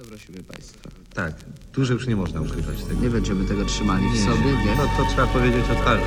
Prosimy Państwa. Tak, dłużej już nie można ukrywać tego. Nie będziemy tego trzymali w sobie, nie? To trzeba powiedzieć otwarcie.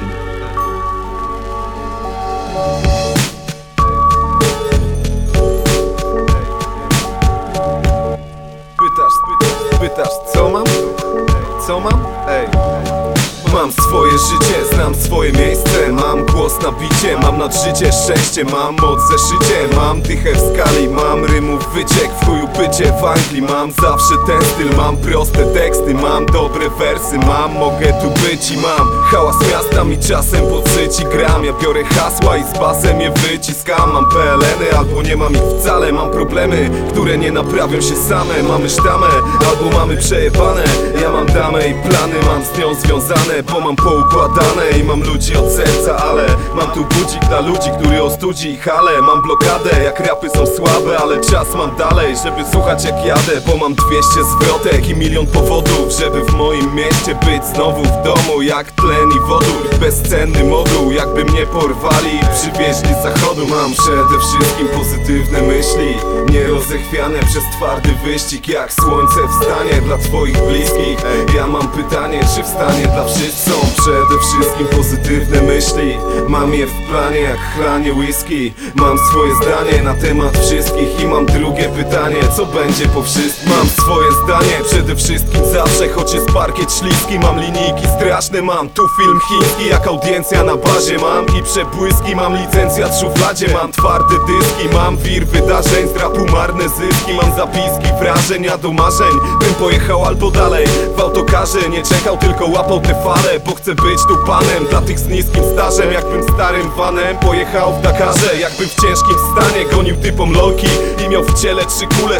Pytasz, co mam? Co mam? Ej. Mam swoje życie, znam swoje miejsce. Mam głos na bicie, mam nadżycie, szczęście. Mam moc ze szyciem, mam dychę w skali. Mam rymów wyciek, w chuju bycie w Anglii. Mam zawsze ten styl, mam proste teksty. Mam dobre wersy, mogę tu być i mam hałas miasta mi czasem podsyci. Gram, ja biorę hasła i z basem je wyciskam. Mam PLN-y, albo nie mam ich wcale. Mam problemy, które nie naprawią się same. Mamy sztamę, albo mamy przejebane. Ja mam damę i plany, mam z nią związane, bo mam poukładane i mam ludzi od serca, ale mam tu budzik dla ludzi, który ostudzi ich, ale mam blokadę, jak rapy są słabe, ale czas mam dalej, żeby słuchać jak jadę, bo mam 200 zwrotek i milion powodów, żeby w moim mieście być znowu w domu, jak tlen i wodór, bezcenny moduł, jakby mnie porwali i przywieźli z zachodu. Mam przede wszystkim pozytywne myśli, nierozechwiane przez twardy wyścig, jak słońce wstanie dla twoich bliskich. Ja mam pytanie, czy wstanie dla wszystkich? Są przede wszystkim pozytywne myśli, mam je w planie jak chlanie whisky. Mam swoje zdanie na temat wszystkich i mam drugie pytanie, co będzie po wszystkim? Mam swoje zdanie przede wszystkim zawsze, choć jest parkiet śliski. Mam linijki straszne, mam tu film chiński, jak audiencja na bazie. Mam i przebłyski, mam licencjat w szufladzie. Mam twarde dyski, mam wir wydarzeń, z rapu marne zyski. Mam zapiski, wrażenia do marzeń, bym pojechał albo dalej w autokarze. Nie czekał, tylko łapał te fale, bo chcę być tu panem dla tych z niskim stażem. Jakbym starym vanem pojechał w Dakarze, jakbym w ciężkim stanie gonił typom lolki i miał w ciele 3 kule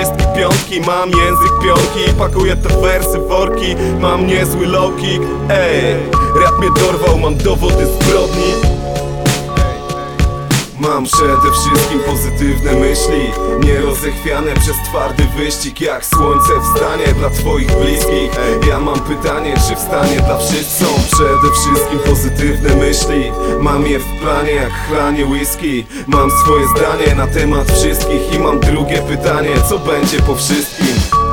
45. Mam język pionki i pakuję te wersy w worki. Mam niezły low kick, ej. Rap mnie dorwał, mam dowody zbrodni. Mam przede wszystkim pozytywne myśli, nierozechwiane przez twardy wyścig, jak słońce wstanie dla twoich bliskich. Ja mam pytanie, czy wstanie dla wszystkich? Są przede wszystkim pozytywne myśli, mam je w planie jak chlanie whisky. Mam swoje zdanie na temat wszystkich i mam drugie pytanie, co będzie po wszystkim?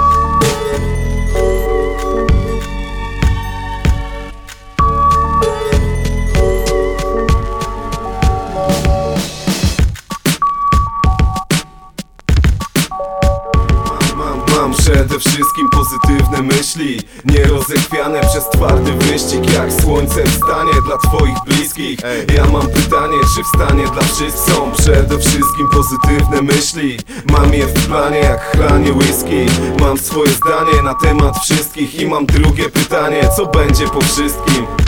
Mam przede wszystkim pozytywne myśli, nierozechwiane przez twardy wyścig, jak słońce wstanie dla twoich bliskich. Ja mam pytanie, czy wstanie dla wszystkich? Są przede wszystkim pozytywne myśli, mam je w planie jak chlanie whisky. Mam swoje zdanie na temat wszystkich i mam drugie pytanie, co będzie po wszystkim?